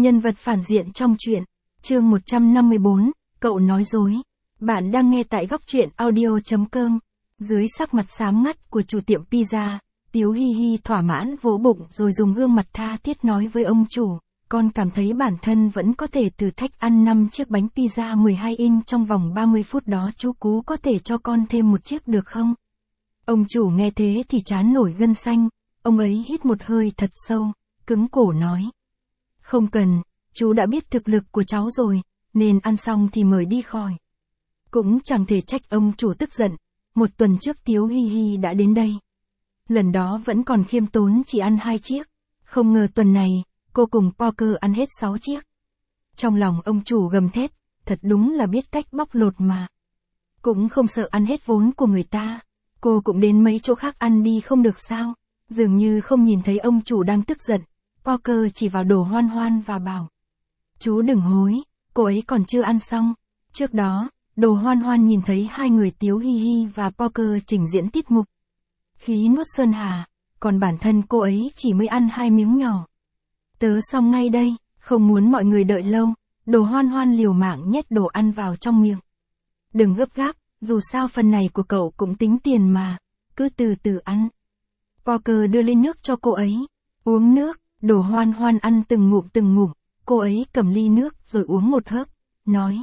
Nhân vật phản diện trong truyện. Chương 154, cậu nói dối. Bạn đang nghe tại góc truyện audio.com. Dưới sắc mặt xám ngắt của chủ tiệm pizza, Tiếu Hi Hi thỏa mãn vỗ bụng rồi dùng gương mặt tha thiết nói với ông chủ, con cảm thấy bản thân vẫn có thể thử thách ăn 5 chiếc bánh pizza 12 inch trong vòng 30 phút đó, chú Cú có thể cho con thêm một chiếc được không? Ông chủ nghe thế thì trán nổi gân xanh, ông ấy hít một hơi thật sâu, cứng cổ nói. Không cần, chú đã biết thực lực của cháu rồi, nên ăn xong thì mời đi khỏi. Cũng chẳng thể trách ông chủ tức giận, một tuần trước Tiếu Hi Hi đã đến đây. Lần đó vẫn còn khiêm tốn chỉ ăn 2 chiếc, không ngờ tuần này, cô cùng Poker ăn hết 6 chiếc. Trong lòng ông chủ gầm thét, thật đúng là biết cách bóc lột mà. Cũng không sợ ăn hết vốn của người ta, cô cũng đến mấy chỗ khác ăn đi không được sao, dường như không nhìn thấy ông chủ đang tức giận. Poker chỉ vào Đồ Hoan Hoan và bảo. Chú đừng hối, cô ấy còn chưa ăn xong. Trước đó, Đồ Hoan Hoan nhìn thấy hai người Tiếu Hi Hi và Poker trình diễn tiết mục khí nuốt sơn hà, còn bản thân cô ấy chỉ mới ăn 2 miếng nhỏ. Tớ xong ngay đây, không muốn mọi người đợi lâu, Đồ Hoan Hoan liều mạng nhét đồ ăn vào trong miệng. Đừng gấp gáp, dù sao phần này của cậu cũng tính tiền mà, cứ từ từ ăn. Poker đưa ly nước cho cô ấy, uống nước. Đồ Hoan Hoan ăn từng ngụm, cô ấy cầm ly nước rồi uống một hớp, nói.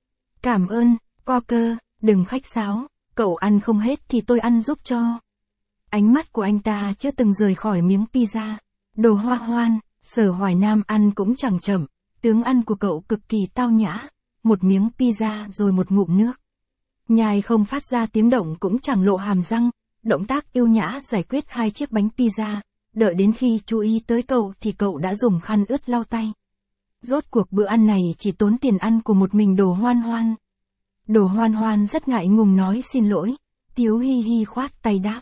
Cảm ơn, Poker, đừng khách sáo, cậu ăn không hết thì tôi ăn giúp cho. Ánh mắt của anh ta chưa từng rời khỏi miếng pizza. Đồ Hoan Hoan, Sở Hoài Nam ăn cũng chẳng chậm, tướng ăn của cậu cực kỳ tao nhã, một miếng pizza rồi một ngụm nước. Nhai không phát ra tiếng động cũng chẳng lộ hàm răng, động tác yêu nhã giải quyết 2 chiếc bánh pizza. Đợi đến khi chú ý tới cậu thì cậu đã dùng khăn ướt lau tay. Rốt cuộc bữa ăn này chỉ tốn tiền ăn của một mình Đồ Hoan Hoan. Đồ Hoan Hoan rất ngại ngùng nói xin lỗi, Tiếu Hi Hi khoát tay đáp.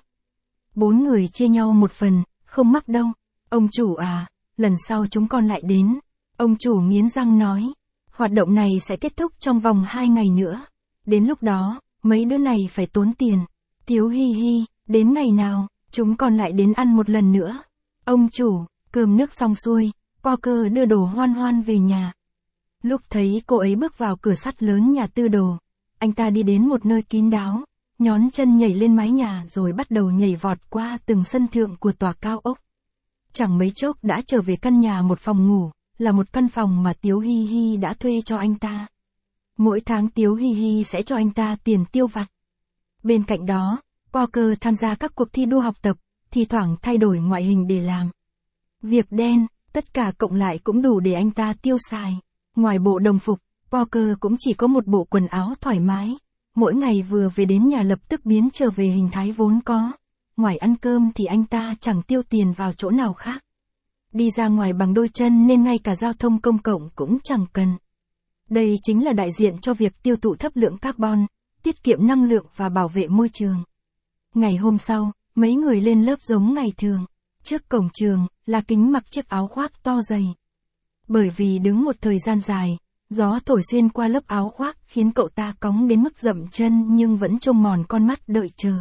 4 người chia nhau một phần, không mắc đâu. Ông chủ à, lần sau chúng con lại đến. Ông chủ nghiến răng nói, hoạt động này sẽ kết thúc trong vòng 2 ngày nữa. Đến lúc đó, mấy đứa này phải tốn tiền. Tiếu Hi Hi, đến ngày nào? Chúng còn lại đến ăn một lần nữa. Ông chủ, cơm nước xong xuôi, Poker đưa Đồ Hoan Hoan về nhà. Lúc thấy cô ấy bước vào cửa sắt lớn nhà Tư Đồ, anh ta đi đến một nơi kín đáo, nhón chân nhảy lên mái nhà rồi bắt đầu nhảy vọt qua từng sân thượng của tòa cao ốc. Chẳng mấy chốc đã trở về căn nhà một phòng ngủ, là một căn phòng mà Tiếu Hi Hi đã thuê cho anh ta. Mỗi tháng Tiếu Hi Hi sẽ cho anh ta tiền tiêu vặt. Bên cạnh đó, Poker tham gia các cuộc thi đua học tập, thi thoảng thay đổi ngoại hình để làm việc đen, tất cả cộng lại cũng đủ để anh ta tiêu xài. Ngoài bộ đồng phục, Poker cũng chỉ có một bộ quần áo thoải mái, mỗi ngày vừa về đến nhà lập tức biến trở về hình thái vốn có. Ngoài ăn cơm thì anh ta chẳng tiêu tiền vào chỗ nào khác. Đi ra ngoài bằng đôi chân nên ngay cả giao thông công cộng cũng chẳng cần. Đây chính là đại diện cho việc tiêu thụ thấp lượng carbon, tiết kiệm năng lượng và bảo vệ môi trường. Ngày hôm sau, mấy người lên lớp giống ngày thường. Trước cổng trường, La Kính mặc chiếc áo khoác to dày. Bởi vì đứng một thời gian dài, gió thổi xuyên qua lớp áo khoác khiến cậu ta cóng đến mức dậm chân nhưng vẫn trông mòn con mắt đợi chờ.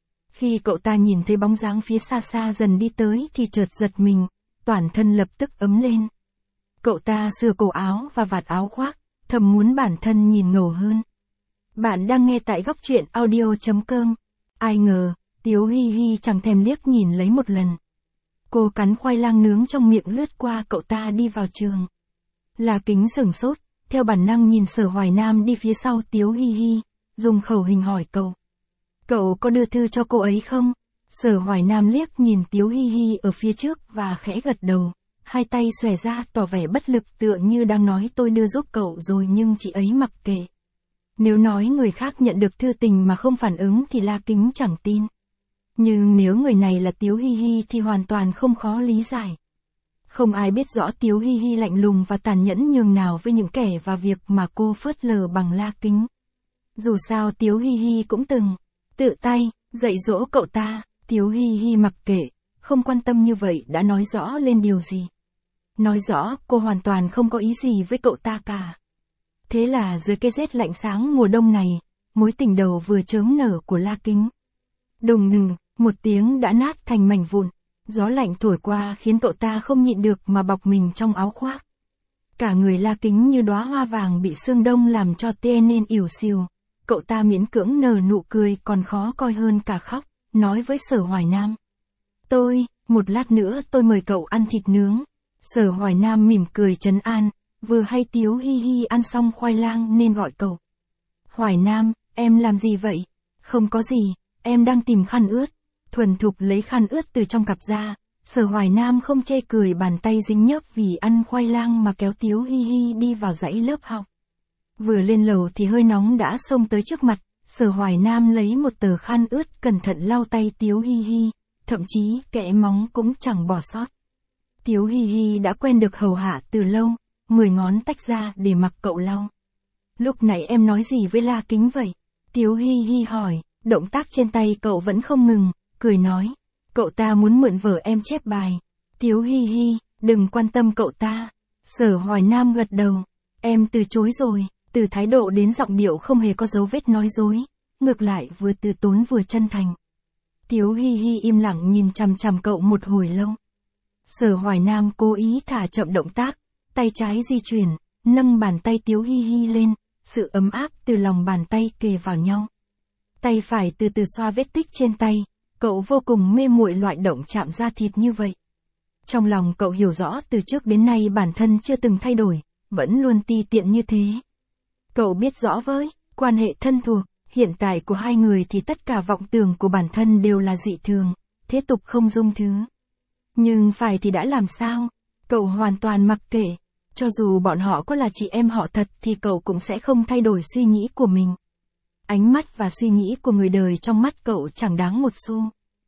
Khi cậu ta nhìn thấy bóng dáng phía xa xa dần đi tới thì chợt giật mình, toàn thân lập tức ấm lên. Cậu ta sửa cổ áo và vạt áo khoác, thầm muốn bản thân nhìn ngầu hơn. Bạn đang nghe tại góc truyện audio.com. Ai ngờ, Tiếu Hi Hi chẳng thèm liếc nhìn lấy một lần. Cô cắn khoai lang nướng trong miệng lướt qua cậu ta đi vào trường. La Kính sửng sốt, theo bản năng nhìn Sở Hoài Nam đi phía sau Tiếu Hi Hi, dùng khẩu hình hỏi cậu. Cậu có đưa thư cho cô ấy không? Sở Hoài Nam liếc nhìn Tiếu Hi Hi ở phía trước và khẽ gật đầu, hai tay xòe ra tỏ vẻ bất lực tựa như đang nói tôi đưa giúp cậu rồi nhưng chị ấy mặc kệ. Nếu nói người khác nhận được thư tình mà không phản ứng thì La Kính chẳng tin. Nhưng nếu người này là Tiếu Hi Hi thì hoàn toàn không khó lý giải. Không ai biết rõ Tiếu Hi Hi lạnh lùng và tàn nhẫn nhường nào với những kẻ và việc mà cô phớt lờ bằng La Kính. Dù sao Tiếu Hi Hi cũng từng tự tay dạy dỗ cậu ta. Tiếu Hi Hi mặc kệ, không quan tâm như vậy đã nói rõ lên điều gì. Nói rõ cô hoàn toàn không có ý gì với cậu ta cả. Thế là dưới cái rét lạnh sáng mùa đông này, mối tình đầu vừa chớm nở của La Kính. Đùng đùng, một tiếng đã nát thành mảnh vụn. Gió lạnh thổi qua khiến cậu ta không nhịn được mà bọc mình trong áo khoác. Cả người La Kính như đóa hoa vàng bị sương đông làm cho tê nên ỉu xìu. Cậu ta miễn cưỡng nở nụ cười còn khó coi hơn cả khóc, nói với Sở Hoài Nam. Một lát nữa tôi mời cậu ăn thịt nướng. Sở Hoài Nam mỉm cười trấn an, vừa hay Tiếu Hi Hi ăn xong khoai lang nên gọi cậu. Hoài Nam, em làm gì vậy? Không có gì, em đang tìm khăn ướt. Thuần thục lấy khăn ướt từ trong cặp ra, Sở Hoài Nam không chê cười bàn tay dính nhớp vì ăn khoai lang mà kéo Tiếu Hi Hi đi vào dãy lớp học. Vừa lên lầu thì hơi nóng đã xông tới trước mặt, Sở Hoài Nam lấy một tờ khăn ướt cẩn thận lau tay Tiếu Hi Hi, thậm chí kẽ móng cũng chẳng bỏ sót. Tiếu Hi Hi đã quen được hầu hạ từ lâu, 10 ngón tách ra để mặc cậu lau. Lúc nãy em nói gì với La Kính vậy? Tiếu Hi Hi hỏi, động tác trên tay cậu vẫn không ngừng, cười nói. Cậu ta muốn mượn vở em chép bài. Tiếu Hi Hi, đừng quan tâm cậu ta. Sở Hoài Nam gật đầu. Em từ chối rồi, từ thái độ đến giọng điệu không hề có dấu vết nói dối, ngược lại vừa từ tốn vừa chân thành. Tiếu Hi Hi im lặng nhìn chằm chằm cậu một hồi lâu. Sở Hoài Nam cố ý thả chậm động tác, tay trái di chuyển, nâng bàn tay Tiếu Hi Hi lên, sự ấm áp từ lòng bàn tay kề vào nhau. Tay phải từ từ xoa vết tích trên tay, cậu vô cùng mê muội loại động chạm da thịt như vậy. Trong lòng cậu hiểu rõ từ trước đến nay bản thân chưa từng thay đổi, vẫn luôn ti tiện như thế. Cậu biết rõ với quan hệ thân thuộc, hiện tại của hai người thì tất cả vọng tưởng của bản thân đều là dị thường, thế tục không dung thứ. Nhưng phải thì đã làm sao? Cậu hoàn toàn mặc kệ, cho dù bọn họ có là chị em họ thật thì cậu cũng sẽ không thay đổi suy nghĩ của mình. Ánh mắt và suy nghĩ của người đời trong mắt cậu chẳng đáng một xu.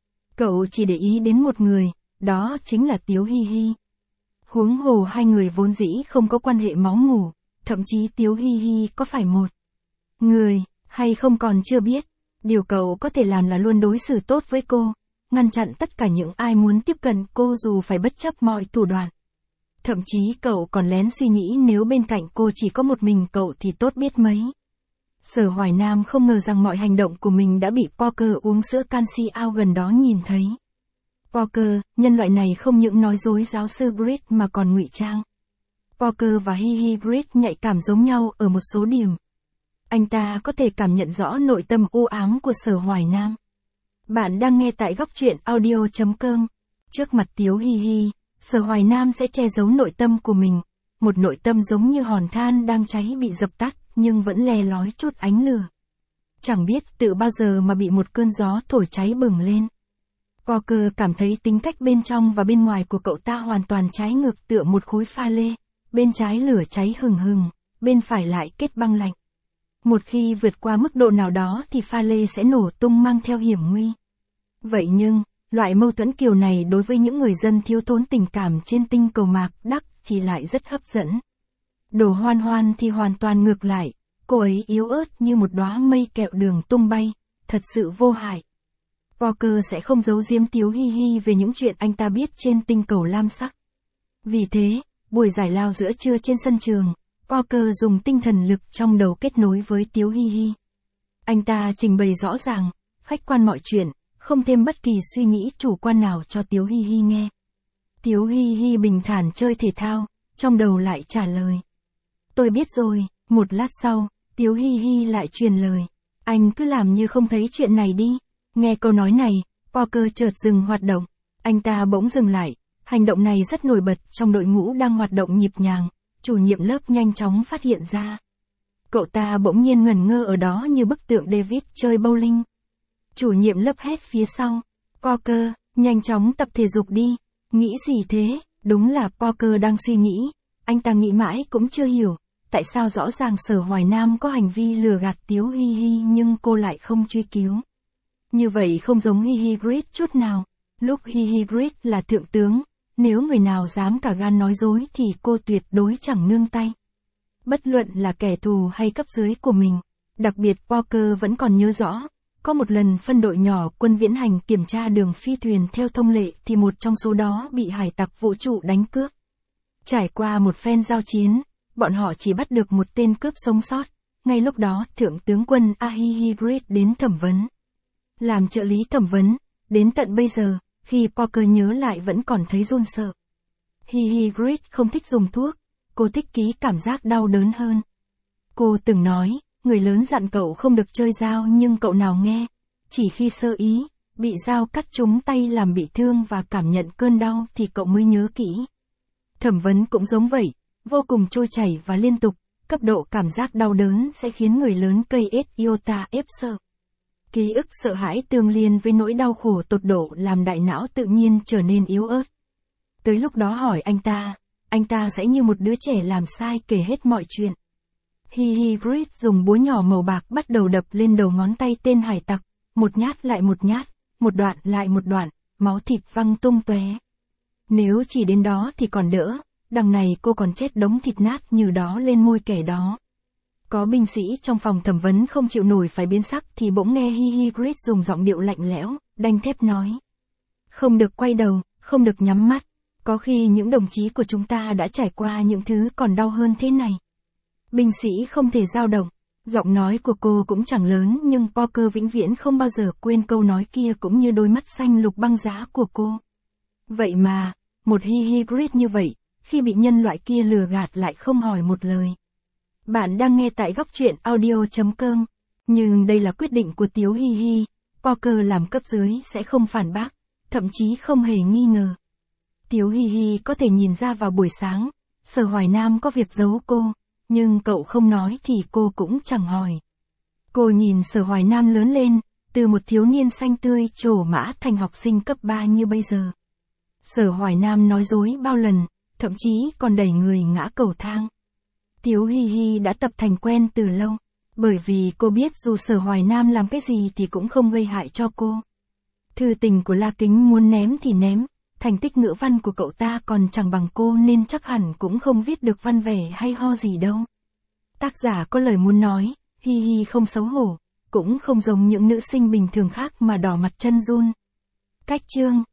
Cậu chỉ để ý đến một người, đó chính là Tiếu Hi Hi. Huống hồ hai người vốn dĩ không có quan hệ máu mủ, thậm chí Tiếu Hi Hi có phải một người hay không còn chưa biết. Điều cậu có thể làm là luôn đối xử tốt với cô, ngăn chặn tất cả những ai muốn tiếp cận cô dù phải bất chấp mọi thủ đoạn. Thậm chí cậu còn lén suy nghĩ nếu bên cạnh cô chỉ có một mình cậu thì tốt biết mấy. Sở Hoài Nam không ngờ rằng mọi hành động của mình đã bị Poker uống sữa canxi ao gần đó nhìn thấy. Poker, nhân loại này không những nói dối giáo sư Grid mà còn ngụy trang. Poker và Hi Hi Grid nhạy cảm giống nhau ở một số điểm. Anh ta có thể cảm nhận rõ nội tâm u ám của Sở Hoài Nam. Bạn đang nghe tại góc truyện audio.com. Trước mặt Tiếu Hi Hi, Sở Hoài Nam sẽ che giấu nội tâm của mình. Một nội tâm giống như hòn than đang cháy bị dập tắt, nhưng vẫn le lói chút ánh lửa. Chẳng biết từ bao giờ mà bị một cơn gió thổi cháy bừng lên. Poker cảm thấy tính cách bên trong và bên ngoài của cậu ta hoàn toàn trái ngược tựa một khối pha lê. Bên trái lửa cháy hừng hừng, bên phải lại kết băng lạnh. Một khi vượt qua mức độ nào đó thì pha lê sẽ nổ tung mang theo hiểm nguy. Vậy nhưng, loại mâu thuẫn kiểu này đối với những người dân thiếu thốn tình cảm trên tinh cầu Mạc Đắc thì lại rất hấp dẫn. Đồ Hoan Hoan thì hoàn toàn ngược lại, cô ấy yếu ớt như một đóa mây kẹo đường tung bay, thật sự vô hại. Poker sẽ không giấu giếm Tiếu Hi Hi về những chuyện anh ta biết trên tinh cầu lam sắc. Vì thế, buổi giải lao giữa trưa trên sân trường, Poker dùng tinh thần lực trong đầu kết nối với Tiếu Hi Hi. Anh ta trình bày rõ ràng, khách quan mọi chuyện, không thêm bất kỳ suy nghĩ chủ quan nào cho Tiếu Hi Hi nghe. Tiếu Hi Hi bình thản chơi thể thao, trong đầu lại trả lời. Tôi biết rồi. Một lát sau, Tiếu Hi Hi lại truyền lời. Anh cứ làm như không thấy chuyện này đi. Nghe câu nói này, Poker chợt dừng hoạt động. Anh ta bỗng dừng lại. Hành động này rất nổi bật trong đội ngũ đang hoạt động nhịp nhàng. Chủ nhiệm lớp nhanh chóng phát hiện ra. Cậu ta bỗng nhiên ngẩn ngơ ở đó như bức tượng David chơi bowling. Chủ nhiệm lớp hét phía sau. Poker, nhanh chóng tập thể dục đi. Nghĩ gì thế? Đúng là Poker đang suy nghĩ. Anh ta nghĩ mãi cũng chưa hiểu. Tại sao rõ ràng Sở Hoài Nam có hành vi lừa gạt Tiếu Hi Hi nhưng cô lại không truy cứu. Như vậy không giống Hi Hi Grid chút nào. Lúc Hi Hi Grid là thượng tướng, nếu người nào dám cả gan nói dối thì cô tuyệt đối chẳng nương tay. Bất luận là kẻ thù hay cấp dưới của mình. Đặc biệt Poker vẫn còn nhớ rõ. Có một lần phân đội nhỏ quân viễn hành kiểm tra đường phi thuyền theo thông lệ thì một trong số đó bị hải tặc vũ trụ đánh cướp. Trải qua một phen giao chiến, bọn họ chỉ bắt được một tên cướp sống sót. Ngay lúc đó thượng tướng quân Hi Hi Grid đến thẩm vấn. Làm trợ lý thẩm vấn, đến tận bây giờ, khi Poker nhớ lại vẫn còn thấy run sợ. Hi Hi Grid không thích dùng thuốc. cô thích ký cảm giác đau đớn hơn. Cô từng nói, người lớn dặn cậu không được chơi dao nhưng cậu nào nghe. Chỉ khi sơ ý, bị dao cắt trúng tay làm bị thương và cảm nhận cơn đau thì cậu mới nhớ kỹ. Thẩm vấn cũng giống vậy, vô cùng trôi chảy và liên tục, cấp độ cảm giác đau đớn sẽ khiến người lớn cây iota ép sợ. Ký ức sợ hãi tương liên với nỗi đau khổ tột độ làm đại não tự nhiên trở nên yếu ớt. Tới lúc đó hỏi anh ta sẽ như một đứa trẻ làm sai kể hết mọi chuyện. Hi Grid dùng búa nhỏ màu bạc bắt đầu đập lên đầu ngón tay tên hải tặc, một nhát lại một nhát, một đoạn lại một đoạn, máu thịt văng tung tóe. Nếu chỉ đến đó thì còn đỡ, đằng này cô còn chết đống thịt nát như đó lên môi kẻ đó. Có binh sĩ trong phòng thẩm vấn không chịu nổi phải biến sắc thì bỗng nghe Hi Grid dùng giọng điệu lạnh lẽo, đanh thép nói. Không được quay đầu, không được nhắm mắt, có khi những đồng chí của chúng ta đã trải qua những thứ còn đau hơn thế này. Binh sĩ không thể dao động, giọng nói của cô cũng chẳng lớn nhưng Parker vĩnh viễn không bao giờ quên câu nói kia cũng như đôi mắt xanh lục băng giá của cô. Vậy mà, một Hi Grid như vậy, khi bị nhân loại kia lừa gạt lại không hỏi một lời. Bạn đang nghe tại góc truyện audio.com, nhưng đây là quyết định của Tiếu Hi. Parker làm cấp dưới sẽ không phản bác, thậm chí không hề nghi ngờ. Tiếu Hi có thể nhìn ra vào buổi sáng, Sở Hoài Nam có việc giấu cô, nhưng cậu không nói thì cô cũng chẳng hỏi. Cô nhìn Sở Hoài Nam lớn lên, từ một thiếu niên xanh tươi trổ mã thành học sinh cấp 3 như bây giờ. Sở Hoài Nam nói dối bao lần, thậm chí còn đẩy người ngã cầu thang. Tiếu Hi đã tập thành quen từ lâu, bởi vì cô biết dù Sở Hoài Nam làm cái gì thì cũng không gây hại cho cô. Thư tình của La Kính muốn ném thì ném, thành tích ngữ văn của cậu ta còn chẳng bằng cô nên chắc hẳn cũng không viết được văn vẻ hay ho gì đâu. Tác giả có lời muốn nói, Hi không xấu hổ, cũng không giống những nữ sinh bình thường khác mà đỏ mặt chân run. Cách chương